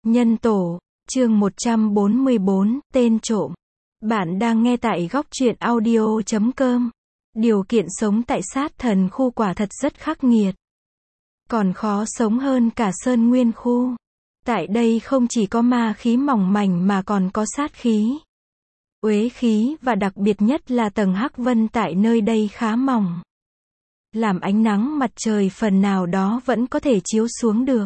Nhân tổ, chương 144, tên trộm. Bạn đang nghe tại góc truyện audio.com. Điều kiện sống tại sát thần khu quả thật rất khắc nghiệt. Còn khó sống hơn cả Sơn Nguyên khu. Tại đây không chỉ có ma khí mỏng mảnh mà còn có sát khí, uế khí và đặc biệt nhất là tầng hắc vân tại nơi đây khá mỏng. Làm ánh nắng mặt trời phần nào đó vẫn có thể chiếu xuống được.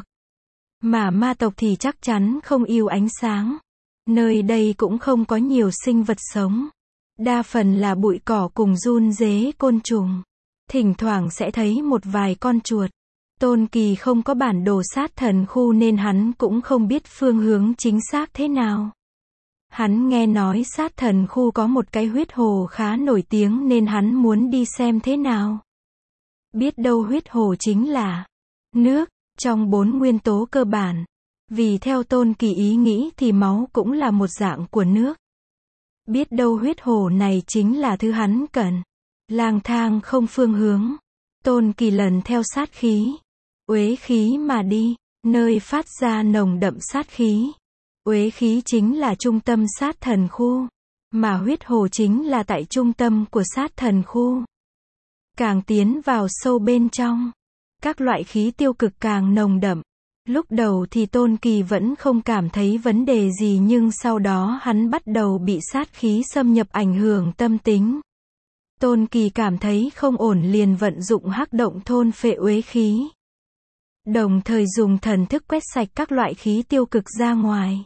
Mà ma tộc thì chắc chắn không yêu ánh sáng. Nơi đây cũng không có nhiều sinh vật sống. Đa phần là bụi cỏ cùng giun dế côn trùng. Thỉnh thoảng sẽ thấy một vài con chuột. Tôn Kỳ không có bản đồ sát thần khu nên hắn cũng không biết phương hướng chính xác thế nào. Hắn nghe nói sát thần khu có một cái huyết hồ khá nổi tiếng nên hắn muốn đi xem thế nào. Biết đâu huyết hồ chính là nước, trong 4 nguyên tố cơ bản. Vì theo Tôn Kỳ ý nghĩ thì máu cũng là một dạng của nước. Biết đâu huyết hồ này chính là thứ hắn cần. Lang thang không phương hướng. Tôn Kỳ lần theo sát khí, uế khí mà đi, nơi phát ra nồng đậm sát khí. Uế khí chính là trung tâm sát thần khu, mà huyết hồ chính là tại trung tâm của sát thần khu. Càng tiến vào sâu bên trong, các loại khí tiêu cực càng nồng đậm. Lúc đầu thì Tôn Kỳ vẫn không cảm thấy vấn đề gì nhưng sau đó hắn bắt đầu bị sát khí xâm nhập ảnh hưởng tâm tính. Tôn Kỳ cảm thấy không ổn liền vận dụng hắc động thôn phệ uế khí. Đồng thời dùng thần thức quét sạch các loại khí tiêu cực ra ngoài.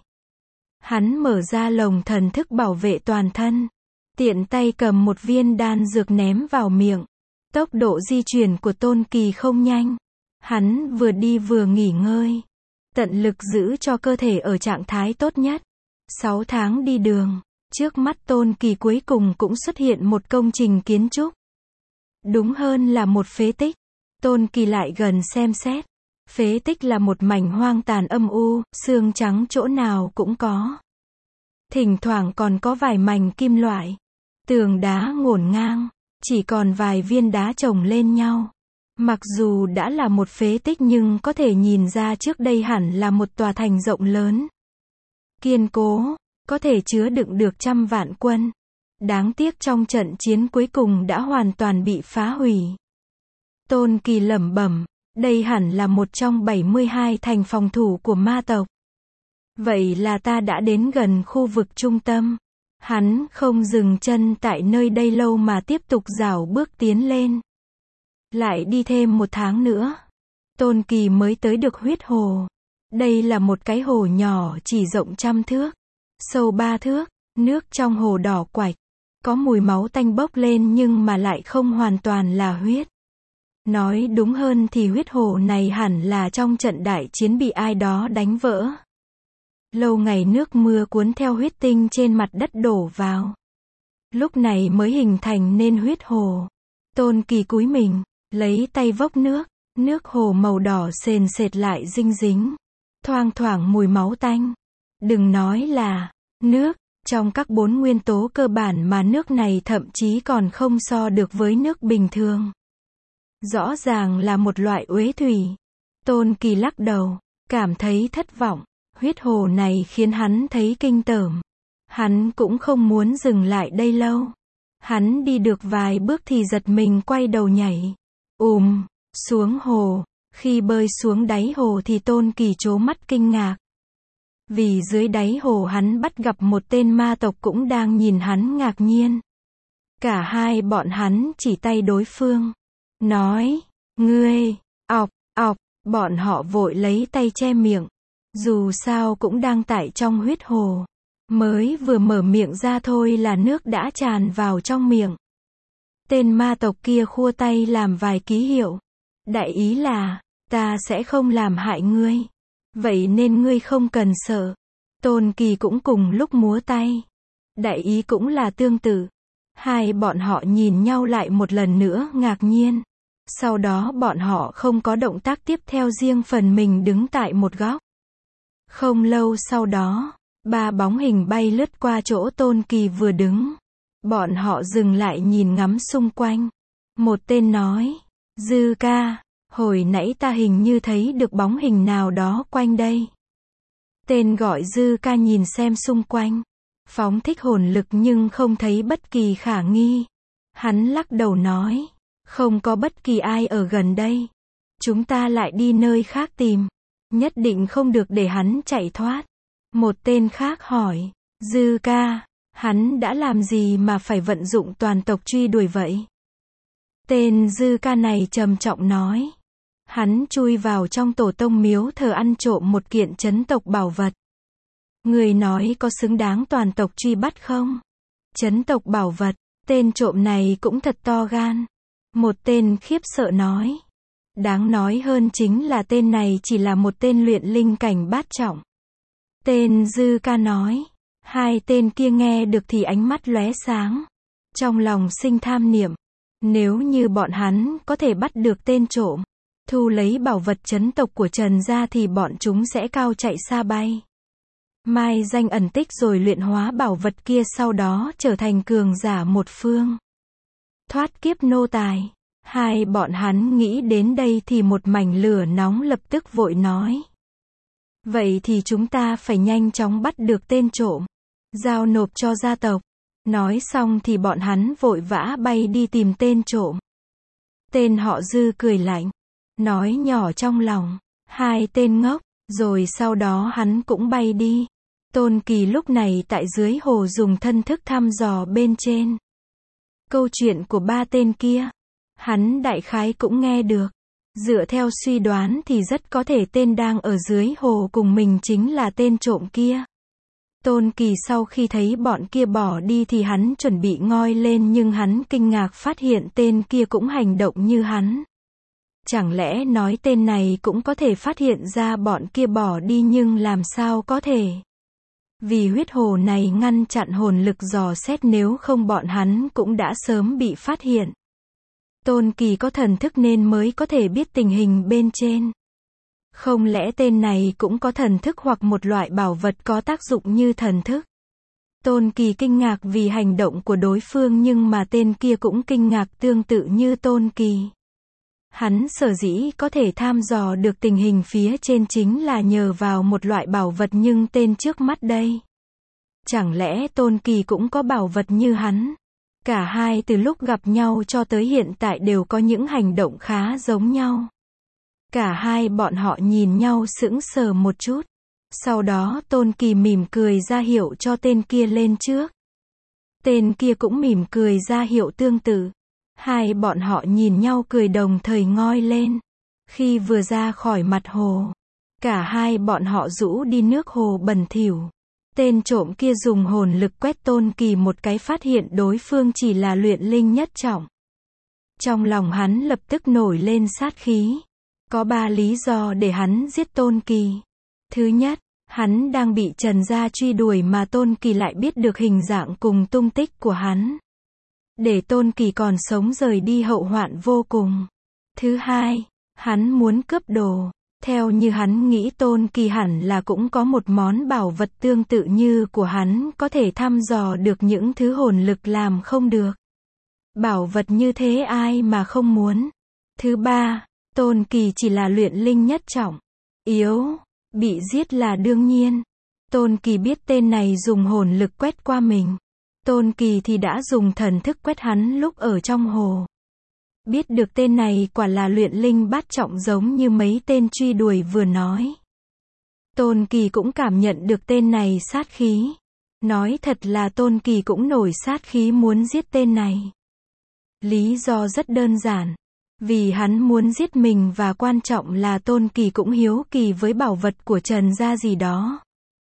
Hắn mở ra lồng thần thức bảo vệ toàn thân. Tiện tay cầm một viên đan dược ném vào miệng. Tốc độ di chuyển của Tôn Kỳ không nhanh. Hắn vừa đi vừa nghỉ ngơi. Tận lực giữ cho cơ thể ở trạng thái tốt nhất. 6 tháng đi đường. Trước mắt Tôn Kỳ cuối cùng cũng xuất hiện một công trình kiến trúc. Đúng hơn là một phế tích. Tôn Kỳ lại gần xem xét. Phế tích là một mảnh hoang tàn âm u, xương trắng chỗ nào cũng có. Thỉnh thoảng còn có vài mảnh kim loại. Tường đá ngổn ngang, chỉ còn vài viên đá chồng lên nhau. Mặc dù đã là một phế tích nhưng có thể nhìn ra trước đây hẳn là một tòa thành rộng lớn. Kiên cố, có thể chứa đựng được 100 vạn quân. Đáng tiếc trong trận chiến cuối cùng đã hoàn toàn bị phá hủy. Tôn Kỳ lẩm bẩm, đây hẳn là một trong 72 thành phòng thủ của ma tộc. Vậy là ta đã đến gần khu vực trung tâm. Hắn không dừng chân tại nơi đây lâu mà tiếp tục rảo bước tiến lên. Lại đi thêm 1 tháng nữa. Tôn Kỳ mới tới được huyết hồ. Đây là một cái hồ nhỏ chỉ rộng 100 thước. Sâu 3 thước. Nước trong hồ đỏ quạch. Có mùi máu tanh bốc lên nhưng mà lại không hoàn toàn là huyết. Nói đúng hơn thì huyết hồ này hẳn là trong trận đại chiến bị ai đó đánh vỡ. Lâu ngày nước mưa cuốn theo huyết tinh trên mặt đất đổ vào. Lúc này mới hình thành nên huyết hồ. Tôn Kỳ cúi mình, lấy tay vốc nước. Nước hồ màu đỏ sền sệt lại dinh dính. Thoang thoảng mùi máu tanh. Đừng nói là nước, trong các 4 nguyên tố cơ bản mà nước này thậm chí còn không so được với nước bình thường. Rõ ràng là một loại uế thủy. Tôn Kỳ lắc đầu, cảm thấy thất vọng. Huyết hồ này khiến hắn thấy kinh tởm. Hắn cũng không muốn dừng lại đây lâu. Hắn đi được vài bước thì giật mình quay đầu nhảy. Xuống hồ. Khi bơi xuống đáy hồ thì Tôn Kỳ trố mắt kinh ngạc. Vì dưới đáy hồ hắn bắt gặp một tên ma tộc cũng đang nhìn hắn ngạc nhiên. Cả hai bọn hắn chỉ tay đối phương. Nói, ngươi, ọc, bọn họ vội lấy tay che miệng. Dù sao cũng đang tại trong huyết hồ. Mới vừa mở miệng ra thôi là nước đã tràn vào trong miệng. Tên ma tộc kia khua tay làm vài ký hiệu. Đại ý là, ta sẽ không làm hại ngươi. Vậy nên ngươi không cần sợ. Tôn Kỳ cũng cùng lúc múa tay. Đại ý cũng là tương tự. Hai bọn họ nhìn nhau lại một lần nữa ngạc nhiên. Sau đó bọn họ không có động tác tiếp theo riêng phần mình đứng tại một góc. Không lâu sau đó, 3 bóng hình bay lướt qua chỗ Tôn Kỳ vừa đứng. Bọn họ dừng lại nhìn ngắm xung quanh. Một tên nói, Dư ca, hồi nãy ta hình như thấy được bóng hình nào đó quanh đây. Tên gọi Dư Ca nhìn xem xung quanh, phóng thích hồn lực nhưng không thấy bất kỳ khả nghi. Hắn lắc đầu nói, không có bất kỳ ai ở gần đây. Chúng ta lại đi nơi khác tìm. Nhất định không được để hắn chạy thoát. Một tên khác hỏi, Dư Ca, hắn đã làm gì mà phải vận dụng toàn tộc truy đuổi vậy? Tên Dư Ca này trầm trọng nói, hắn chui vào trong tổ tông miếu thờ ăn trộm một kiện trấn tộc bảo vật. Người nói có xứng đáng toàn tộc truy bắt không? Trấn tộc bảo vật, tên trộm này cũng thật to gan. Một tên khiếp sợ nói. Đáng nói hơn chính là tên này chỉ là một tên luyện linh cảnh bát trọng. Tên Dư Ca nói. Hai tên kia nghe được thì ánh mắt lóe sáng. Trong lòng sinh tham niệm. Nếu như bọn hắn có thể bắt được tên trộm, thu lấy bảo vật trấn tộc của Trần gia thì bọn chúng sẽ cao chạy xa bay. Mai danh ẩn tích rồi luyện hóa bảo vật kia, sau đó trở thành cường giả một phương. Thoát kiếp nô tài. Hai bọn hắn nghĩ đến đây thì một mảnh lửa nóng lập tức vội nói. Vậy thì chúng ta phải nhanh chóng bắt được tên trộm, giao nộp cho gia tộc. Nói xong thì bọn hắn vội vã bay đi tìm tên trộm. Tên họ Dư cười lạnh, nói nhỏ trong lòng, hai tên ngốc, rồi sau đó hắn cũng bay đi. Tôn Kỳ lúc này tại dưới hồ dùng thân thức thăm dò bên trên. Câu chuyện của ba tên kia, hắn đại khái cũng nghe được. Dựa theo suy đoán thì rất có thể tên đang ở dưới hồ cùng mình chính là tên trộm kia. Tôn Kỳ sau khi thấy bọn kia bỏ đi thì hắn chuẩn bị ngoi lên, nhưng hắn kinh ngạc phát hiện tên kia cũng hành động như hắn. Chẳng lẽ nói tên này cũng có thể phát hiện ra bọn kia bỏ đi, nhưng làm sao có thể? Vì huyết hồ này ngăn chặn hồn lực dò xét, nếu không bọn hắn cũng đã sớm bị phát hiện. Tôn Kỳ có thần thức nên mới có thể biết tình hình bên trên. Không lẽ tên này cũng có thần thức hoặc một loại bảo vật có tác dụng như thần thức? Tôn Kỳ kinh ngạc vì hành động của đối phương, nhưng mà tên kia cũng kinh ngạc tương tự như Tôn Kỳ. Hắn sở dĩ có thể tham dò được tình hình phía trên chính là nhờ vào một loại bảo vật, nhưng tên trước mắt đây, chẳng lẽ Tôn Kỳ cũng có bảo vật như hắn? Cả hai từ lúc gặp nhau cho tới hiện tại đều có những hành động khá giống nhau. Cả hai bọn họ nhìn nhau sững sờ một chút. Sau đó Tôn Kỳ mỉm cười ra hiệu cho tên kia lên trước. Tên kia cũng mỉm cười ra hiệu tương tự. Hai bọn họ nhìn nhau cười đồng thời ngoi lên. Khi vừa ra khỏi mặt hồ, cả hai bọn họ rũ đi nước hồ bẩn thỉu. Tên trộm kia dùng hồn lực quét Tôn Kỳ một cái, phát hiện đối phương chỉ là luyện linh nhất trọng. Trong lòng hắn lập tức nổi lên sát khí. Có 3 lý do để hắn giết Tôn Kỳ. Thứ nhất, hắn đang bị Trần gia truy đuổi mà Tôn Kỳ lại biết được hình dạng cùng tung tích của hắn. Để Tôn Kỳ còn sống rời đi hậu hoạn vô cùng. Thứ hai, hắn muốn cướp đồ. Theo như hắn nghĩ Tôn Kỳ hẳn là cũng có một món bảo vật tương tự như của hắn, có thể thăm dò được những thứ hồn lực làm không được. Bảo vật như thế ai mà không muốn. Thứ ba, Tôn Kỳ chỉ là luyện linh nhất trọng, yếu, bị giết là đương nhiên. Tôn Kỳ biết tên này dùng hồn lực quét qua mình. Tôn Kỳ thì đã dùng thần thức quét hắn lúc ở trong hồ. Biết được tên này quả là luyện linh bát trọng giống như mấy tên truy đuổi vừa nói. Tôn Kỳ cũng cảm nhận được tên này sát khí. Nói thật là Tôn Kỳ cũng nổi sát khí muốn giết tên này. Lý do rất đơn giản. Vì hắn muốn giết mình, và quan trọng là Tôn Kỳ cũng hiếu kỳ với bảo vật của Trần gia gì đó.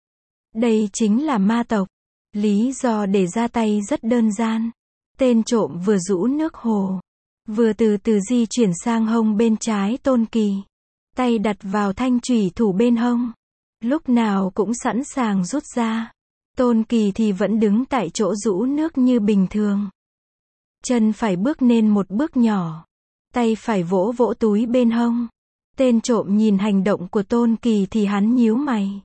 Đây chính là ma tộc. Lý do để ra tay rất đơn giản. Tên trộm vừa rũ nước hồ, vừa từ từ di chuyển sang hông bên trái Tôn Kỳ. Tay đặt vào thanh chủy thủ bên hông. Lúc nào cũng sẵn sàng rút ra. Tôn Kỳ thì vẫn đứng tại chỗ rũ nước như bình thường. Chân phải bước nên một bước nhỏ. Tay phải vỗ vỗ túi bên hông. Tên trộm nhìn hành động của Tôn Kỳ thì hắn nhíu mày.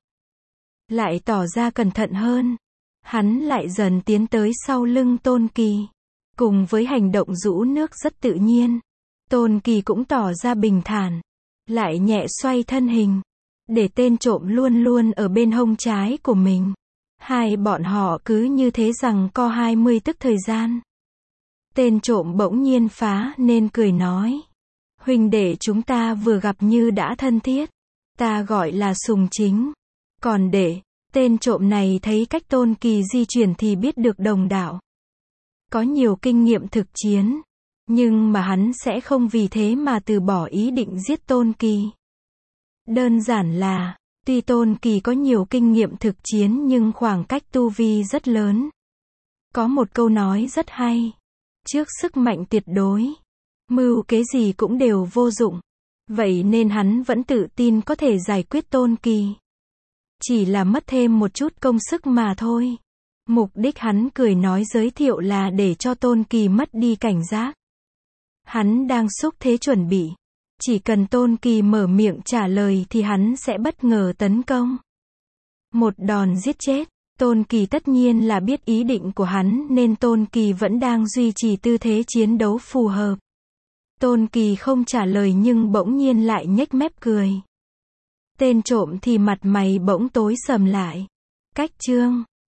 Lại tỏ ra cẩn thận hơn. Hắn lại dần tiến tới sau lưng Tôn Kỳ. Cùng với hành động rũ nước rất tự nhiên, Tôn Kỳ cũng tỏ ra bình thản. Lại nhẹ xoay thân hình. để tên trộm luôn luôn ở bên hông trái của mình. Hai bọn họ cứ như thế rằng co 20 tức thời gian. Tên trộm bỗng nhiên phá nên cười nói. Huynh đệ chúng ta vừa gặp như đã thân thiết. Ta gọi là Sùng Chính. Còn để, tên trộm này thấy cách Tôn Kỳ di chuyển thì biết được đồng đạo. Có nhiều kinh nghiệm thực chiến. Nhưng mà hắn sẽ không vì thế mà từ bỏ ý định giết Tôn Kỳ. Đơn giản là, tuy Tôn Kỳ có nhiều kinh nghiệm thực chiến nhưng khoảng cách tu vi rất lớn. Có một câu nói rất hay. Trước sức mạnh tuyệt đối, mưu kế gì cũng đều vô dụng. Vậy nên hắn vẫn tự tin có thể giải quyết Tôn Kỳ. Chỉ là mất thêm một chút công sức mà thôi. Mục đích hắn cười nói giới thiệu là để cho Tôn Kỳ mất đi cảnh giác. Hắn đang xúc thế chuẩn bị. Chỉ cần Tôn Kỳ mở miệng trả lời thì hắn sẽ bất ngờ tấn công. Một đòn giết chết. Tôn Kỳ tất nhiên là biết ý định của hắn nên Tôn Kỳ vẫn đang duy trì tư thế chiến đấu phù hợp. Tôn Kỳ không trả lời nhưng bỗng nhiên lại nhếch mép cười. Tên trộm thì mặt mày bỗng tối sầm lại. Cách chương